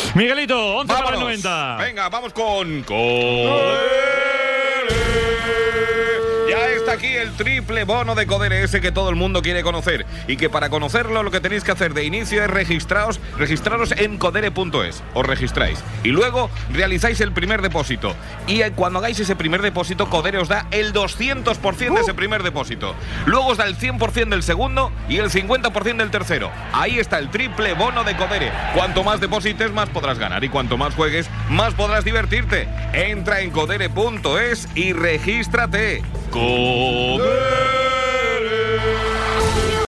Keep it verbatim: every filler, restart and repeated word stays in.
Miguelito, once Vámonos. para el noventa. Venga, vamos con... Codere. Ya está aquí el triple bono de Codere, ese que todo el mundo quiere conocer. Y que para conocerlo lo que tenéis que hacer de inicio es registraros, registraros en codere punto es. Os registráis. Y luego realizáis el primer depósito. Y cuando hagáis ese primer depósito, Codere os da el doscientos por ciento de ese primer depósito. Luego os da el cien por ciento del segundo y el cincuenta por ciento del tercero. Ahí está el triple bono de Codere. Cuanto más deposites, más podrás ganar. Y cuanto más juegues, más podrás divertirte. Entra en codere punto es y regístrate. ¡Codere!